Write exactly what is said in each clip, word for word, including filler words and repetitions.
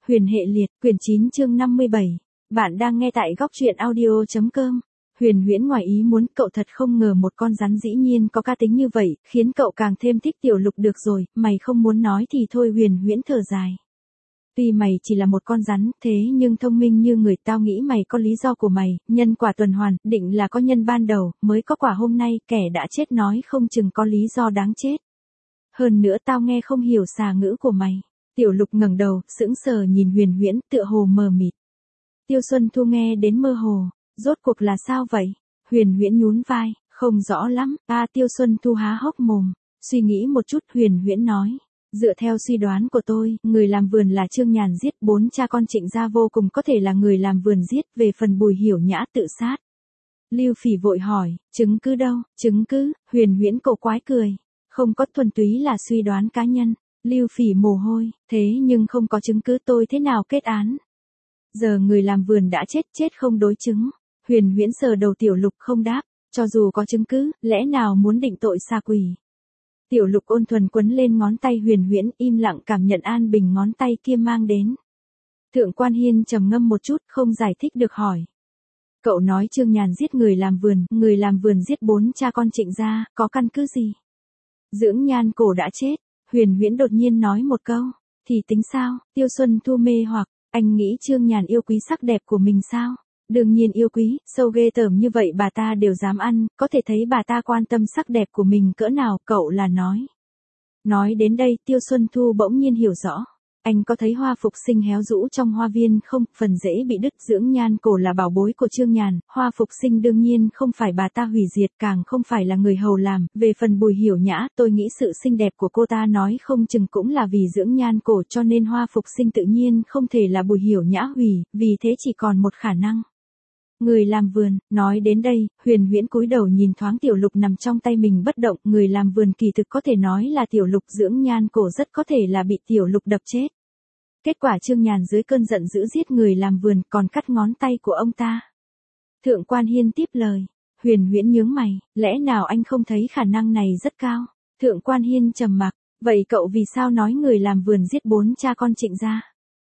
Huyền hệ liệt, quyển chín chương năm mươi bảy. Bạn đang nghe tại góc truyện audio.com. Huyền Huyễn ngoài ý muốn, cậu thật không ngờ một con rắn dĩ nhiên có cá tính như vậy, khiến cậu càng thêm thích Tiểu Lục được rồi, mày không muốn nói thì thôi. Huyền Huyễn thở dài. Tuy mày chỉ là một con rắn, thế nhưng thông minh như người, tao nghĩ mày có lý do của mày, nhân quả tuần hoàn, định là có nhân ban đầu, mới có quả hôm nay, kẻ đã chết nói không chừng có lý do đáng chết. Hơn nữa tao nghe không hiểu xà ngữ của mày. Tiểu Lục ngẩng đầu, sững sờ nhìn Huyền Huyễn, tựa hồ mờ mịt. Tiêu Xuân Thu nghe đến mơ hồ, rốt cuộc là sao vậy? Huyền Huyễn nhún vai, không rõ lắm. A Tiêu Xuân Thu há hốc mồm, suy nghĩ một chút. Huyền Huyễn nói, dựa theo suy đoán của tôi, người làm vườn là Trương Nhàn giết, bốn cha con Trịnh gia vô cùng có thể là người làm vườn giết. Về phần Bùi Hiểu Nhã tự sát, Lưu Phỉ vội hỏi, chứng cứ đâu? Chứng cứ? Huyền Huyễn cổ quái cười, không có, thuần túy là suy đoán cá nhân. Lưu Phỉ mồ hôi, thế nhưng không có chứng cứ tôi thế nào kết án? Giờ người làm vườn đã chết, chết không đối chứng. Huyền Huyễn sờ đầu Tiểu Lục không đáp, cho dù có chứng cứ, lẽ nào muốn định tội xa quỷ? Tiểu Lục ôn thuần quấn lên ngón tay Huyền Huyễn, im lặng cảm nhận an bình ngón tay kia mang đến. Thượng Quan Hiên trầm ngâm một chút, không giải thích được hỏi. Cậu nói Trương Nhàn giết người làm vườn, người làm vườn giết bốn cha con Trịnh gia, có căn cứ gì? Dưỡng Nhan Cổ đã chết. Huyền Huyễn đột nhiên nói một câu, thì tính sao? Tiêu Xuân Thu mê hoặc, anh nghĩ Trương Nhàn yêu quý sắc đẹp của mình sao? Đương nhiên yêu quý, sâu ghê tởm như vậy bà ta đều dám ăn, có thể thấy bà ta quan tâm sắc đẹp của mình cỡ nào, cậu là nói. Nói đến đây, Tiêu Xuân Thu bỗng nhiên hiểu rõ. Anh có thấy hoa phục sinh héo rũ trong hoa viên không? Phần rễ bị đứt. Dưỡng Nhan Cổ là bảo bối của Trương Nhàn, hoa phục sinh đương nhiên không phải bà ta hủy diệt, càng không phải là người hầu làm. Về phần Bùi Hiểu Nhã, tôi nghĩ sự xinh đẹp của cô ta nói không chừng cũng là vì Dưỡng Nhan Cổ, cho nên hoa phục sinh tự nhiên không thể là Bùi Hiểu Nhã hủy, vì thế chỉ còn một khả năng. Người làm vườn. Nói đến đây, Huyền Huyễn cúi đầu nhìn thoáng Tiểu Lục nằm trong tay mình bất động. Người làm vườn kỳ thực có thể nói là Tiểu Lục. Dưỡng Nhan Cổ rất có thể là bị Tiểu Lục đập chết. Kết quả Trương Nhàn dưới cơn giận dữ giết người làm vườn, còn cắt ngón tay của ông ta. Thượng Quan Hiên tiếp lời. Huyền Huyễn nhướng mày, lẽ nào anh không thấy khả năng này rất cao? Thượng Quan Hiên trầm mặc, vậy cậu vì sao nói người làm vườn giết bốn cha con Trịnh gia?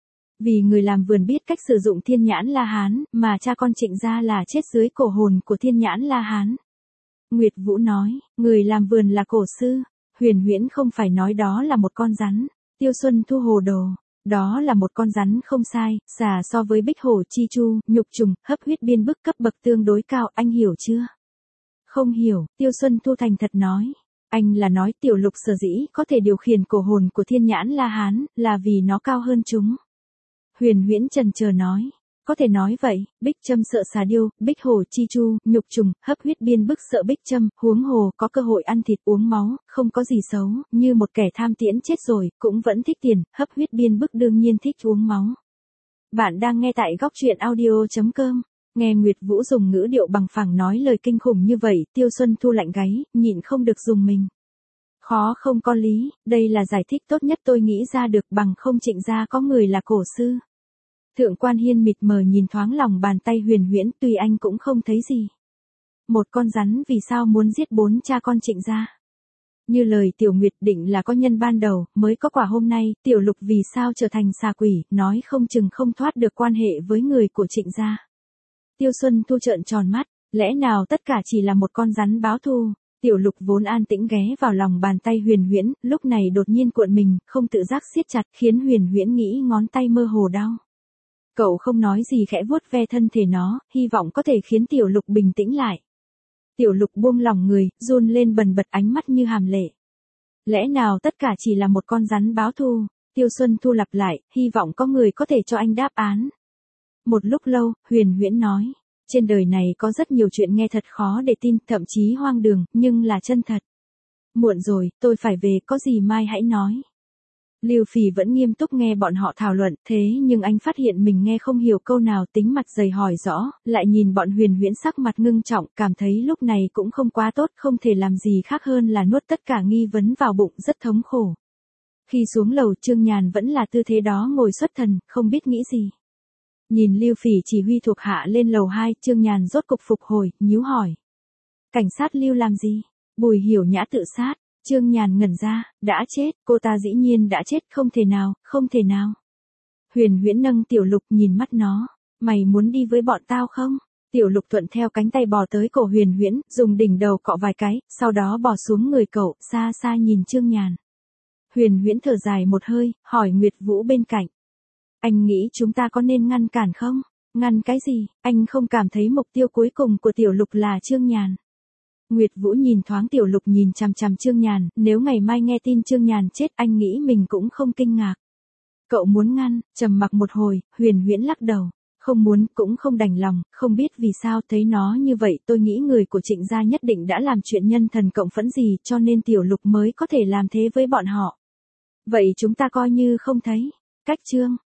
Vì người làm vườn biết cách sử dụng Thiên Nhãn La Hán, mà cha con Trịnh gia là chết dưới cổ hồn của Thiên Nhãn La Hán. Nguyệt Vũ nói, người làm vườn là cổ sư. Huyền Huyễn không phải nói đó là một con rắn. Tiêu Xuân Thu hồ đồ. Đó là một con rắn không sai, xà so với bích hổ chi chu, nhục trùng, hấp huyết biên bức cấp bậc tương đối cao, anh hiểu chưa? Không hiểu. Tiêu Xuân Thu thành thật nói. Anh là nói Tiểu Lục sở dĩ có thể điều khiển cổ hồn của Thiên Nhãn La Hán, là vì nó cao hơn chúng. Huyền Huyễn chần chờ nói. Có thể nói vậy, bích châm sợ xà điêu, bích hổ chi chu, nhục trùng, hấp huyết biên bức sợ bích châm, huống hồ có cơ hội ăn thịt uống máu, không có gì xấu, như một kẻ tham tiễn chết rồi, cũng vẫn thích tiền, hấp huyết biên bức đương nhiên thích uống máu. Bạn đang nghe tại góc truyện audio.com. Nghe Nguyệt Vũ dùng ngữ điệu bằng phẳng nói lời kinh khủng như vậy, Tiêu Xuân Thu lạnh gáy, nhịn không được dùng mình. Khó không có lý, đây là giải thích tốt nhất tôi nghĩ ra được, bằng không Trịnh gia có người là cổ sư. Thượng Quan Hiên mịt mờ nhìn thoáng lòng bàn tay Huyền Huyễn, tuy anh cũng không thấy gì. Một con rắn vì sao muốn giết bốn cha con Trịnh gia? Như lời Tiểu Nguyệt định là có nhân ban đầu, mới có quả hôm nay. Tiểu Lục vì sao trở thành xà quỷ, nói không chừng không thoát được quan hệ với người của Trịnh gia. Tiêu Xuân Thu trợn tròn mắt, lẽ nào tất cả chỉ là một con rắn báo thù? Tiểu Lục vốn an tĩnh ghé vào lòng bàn tay Huyền Huyễn, lúc này đột nhiên cuộn mình, không tự giác siết chặt, khiến Huyền Huyễn nghĩ ngón tay mơ hồ đau. Cậu không nói gì khẽ vuốt ve thân thể nó, hy vọng có thể khiến Tiểu Lục bình tĩnh lại. Tiểu Lục buông lỏng người, run lên bần bật, ánh mắt như hàm lệ. Lẽ nào tất cả chỉ là một con rắn báo thù? Tiêu Xuân Thu lặp lại, hy vọng có người có thể cho anh đáp án. Một lúc lâu, Huyền Huyễn nói, trên đời này có rất nhiều chuyện nghe thật khó để tin, thậm chí hoang đường, nhưng là chân thật. Muộn rồi, tôi phải về, có gì mai hãy nói. Lưu Phỉ vẫn nghiêm túc nghe bọn họ thảo luận, thế nhưng anh phát hiện mình nghe không hiểu câu nào, tính mặt dày hỏi rõ, lại nhìn bọn Huyền Huyễn sắc mặt ngưng trọng, cảm thấy lúc này cũng không quá tốt, không thể làm gì khác hơn là nuốt tất cả nghi vấn vào bụng, rất thống khổ. Khi xuống lầu, Trương Nhàn vẫn là tư thế đó ngồi xuất thần, không biết nghĩ gì. Nhìn Lưu Phỉ chỉ huy thuộc hạ lên lầu hai, Trương Nhàn rốt cục phục hồi, nhíu hỏi. Cảnh sát Lưu làm gì? Bùi Hiểu Nhã tự sát. Trương Nhàn ngẩn ra, đã chết, cô ta dĩ nhiên đã chết, không thể nào, không thể nào. Huyền Huyễn nâng Tiểu Lục nhìn mắt nó, mày muốn đi với bọn tao không? Tiểu Lục thuận theo cánh tay bò tới cổ Huyền Huyễn, dùng đỉnh đầu cọ vài cái, sau đó bò xuống người cậu, xa xa nhìn Trương Nhàn. Huyền Huyễn thở dài một hơi, hỏi Nguyệt Vũ bên cạnh. Anh nghĩ chúng ta có nên ngăn cản không? Ngăn cái gì, anh không cảm thấy mục tiêu cuối cùng của Tiểu Lục là Trương Nhàn. Nguyệt Vũ nhìn thoáng Tiểu Lục nhìn chằm chằm Trương Nhàn, nếu ngày mai nghe tin Trương Nhàn chết anh nghĩ mình cũng không kinh ngạc. Cậu muốn ngăn, trầm mặc một hồi, Huyền Huyễn lắc đầu. Không muốn, cũng không đành lòng, không biết vì sao thấy nó như vậy tôi nghĩ người của Trịnh gia nhất định đã làm chuyện nhân thần cộng phẫn gì cho nên Tiểu Lục mới có thể làm thế với bọn họ. Vậy chúng ta coi như không thấy. Cách Trương